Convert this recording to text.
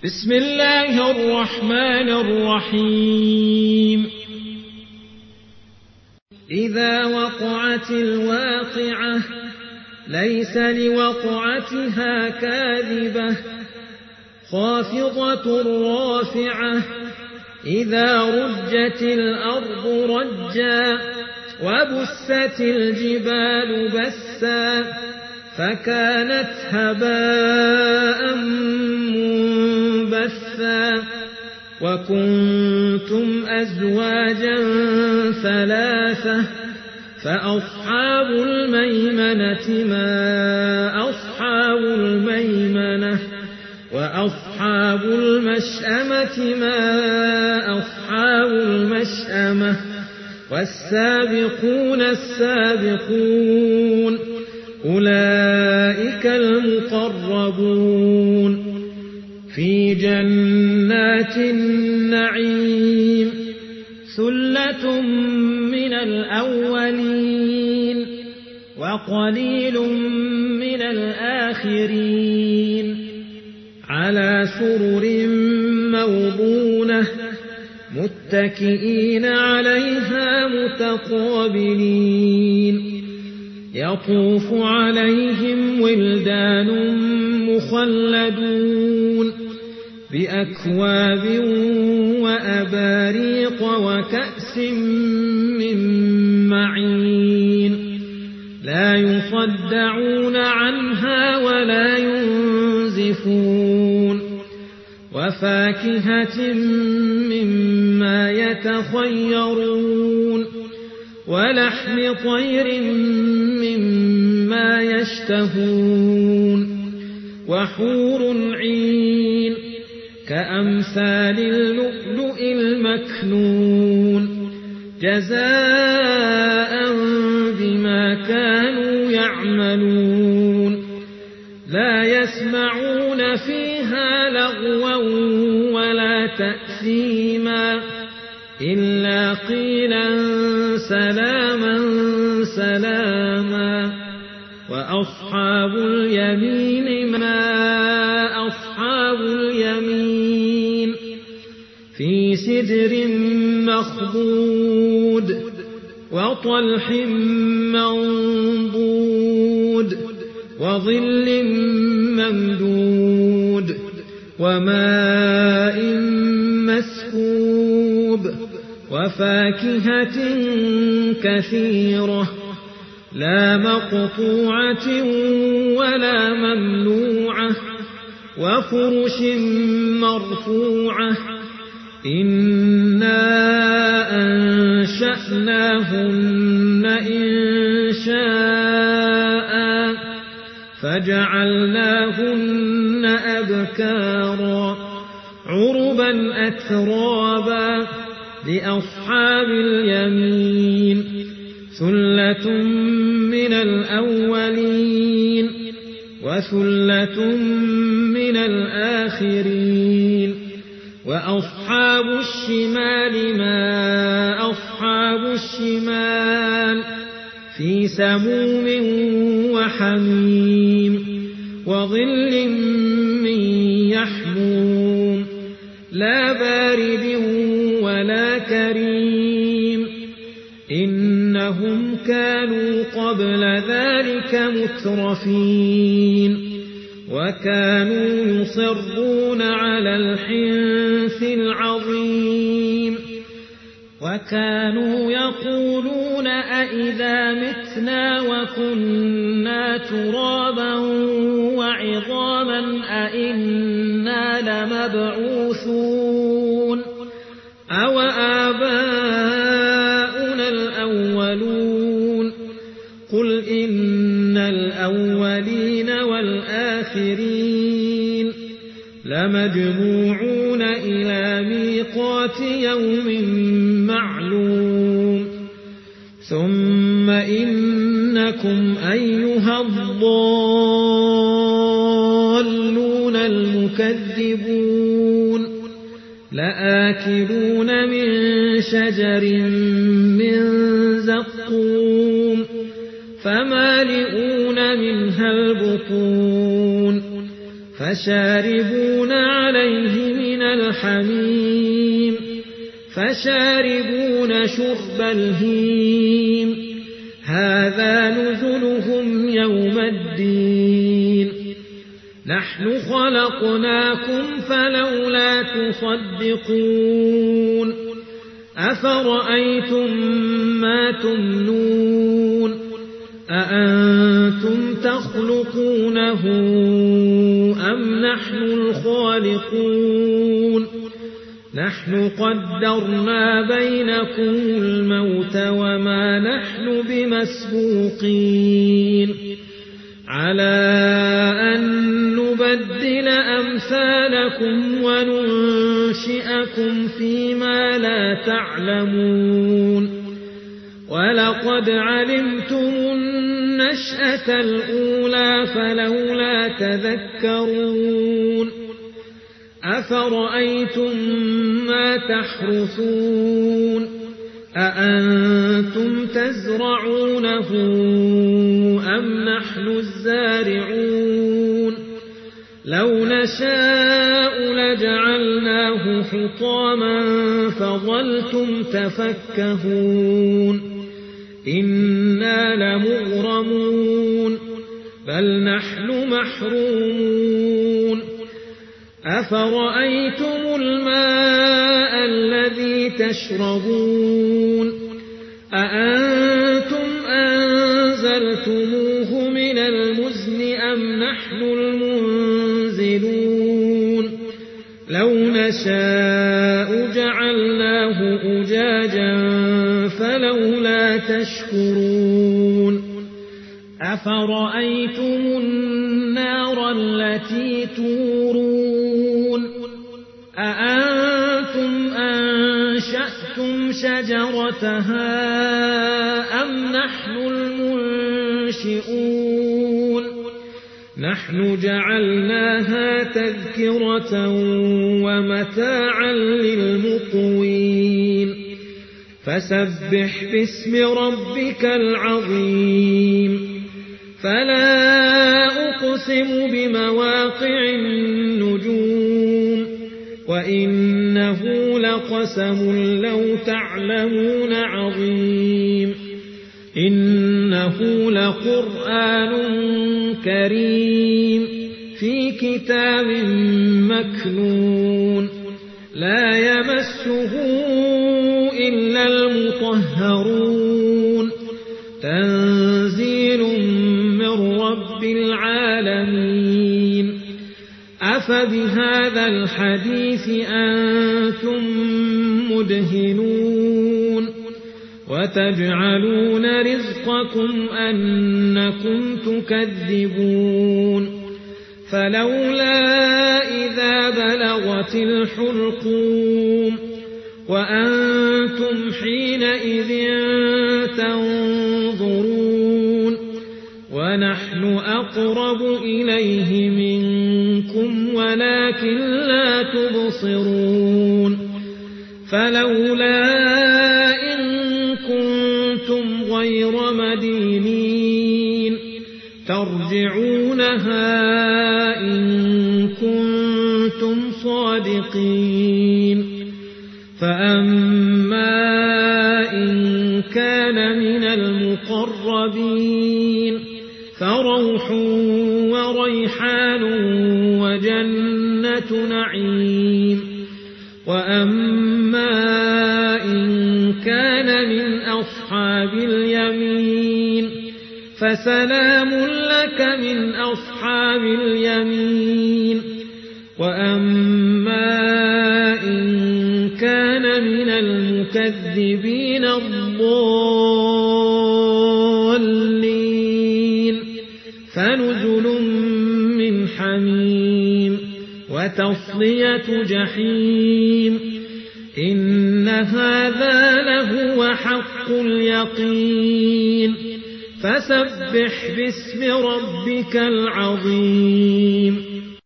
بسم الله الرحمن الرحيم. إذا وقعت الواقعة ليس لوقعتها كاذبة خافضة رافعة إذا رجت الأرض رجا وبست الجبال بسا فكانت هباء منبثا وكنتم أزواجا ثلاثة فأصحاب الميمنة ما أصحاب الميمنة وأصحاب المشأمة ما أصحاب المشأمة والسابقون السابقون أولئك المقربون في جنات النعيم ثلة من الأولين وقليل من الآخرين على سرر موضونة متكئين عليها متقابلين يطوف عليهم ولدان مخلدون بأكواب وأباريق وكأس من معين لا يصدعون عنها ولا ينزفون وفاكهة مما يتخيرون ولحم طير مما يشتهون وحور عين كأمثال اللؤلؤ المكنون جزاء بما كانوا يعملون لا يسمعون فيها لغوا ولا تأثيما إلا قيلا سلاما سلاما وأصحاب اليمين ما أصحاب اليمين في سدر مخضود وطلح منضود وظل ممدود وماء مسكوب وفاكهة كثيرة لا مقطوعة ولا ممنوعة وفرش مرفوعة إنا أنشأناهن إنشاء فجعلناهن أبكارا عربا أترابا لأصحاب اليمين ثلة من الأولين وثلة من الآخرين وأصحاب الشمال ما أصحاب الشمال في سموم وحميم وظل من يحموم لا بارد ولا كريم إنهم كانوا قبل ذلك مترفين وكانوا يصرون على الحنث العظيم وكانوا يقولون أئذا متنا وكنا ترابا وعظاما أئنا لمبعوثون أو آباؤنا الأولون قل إن الأولين والآخرين لمجموعون إلى ميقات يوم معلوم ثم إنكم أيها الضالون المكذبون لآكلون من شجر من زقوم فمالئون منها البطون فشاربون عليه من الحميم فشاربون شرب الهيم هذا نزلهم يوم الدين نحن خلقناكم فلولا تصدقون أفرأيتم ما تمنون أأنتم تخلقونه أم نحن الخالقون نحن قدرنا بينكم الموت وما نحن بمسبوقين على أن نبدل أمثالكم وننشئكم فيما لا تعلمون ولقد علمتم النشأة الأولى فلولا تذكرون أفرأيتم ما تحرثون أأنتم تزرعونه أم نحن الزارعون لو نشاء لجعلناه حطاما فظلتم تفكهون إنا لمغرمون بل نحن محرومون أفرأيتم الماء الذي تشربون أأنتم أنزلتموه من المزن أم نحن المنزلون لو نشاء جعلناه أجاجا فلولا تشكرون أفرأيتم النار التي تورون أأنتم أنشأتم شجرتها أم نحن المنشئون نحن جعلناها تذكرة ومتاعا للمقوين فسبح باسم ربك العظيم فلا أقسم بمواقع النجوم وإنه لقسم لو تعلمون عظيم إنه لقرآن كريم في كتاب مكنون لا يمسه إلا المطهرون تنزيل من رب العالمين أفبهذا الحديث أنتم مدهنون وتجعلون رزقكم أنكم تكذبون فلولا إذا بلغت الحلقوم وأنتم حينئذ تنظرون ونحن أقرب إليه منكم ولكن لا تبصرون فلولا إن كنتم غير مدينين ترجعونها إن كنتم صادقين فأما إن كان من المقربين فروح وريحان وجنة نعيم وأما إن كان من أصحاب اليمين فسلام لك من أصحاب اليمين وأما إن كان من المكذبين الضالين فنزل من حميم وتصلية جحيم إن هذا لهو حق اليقين فسبح باسم ربك العظيم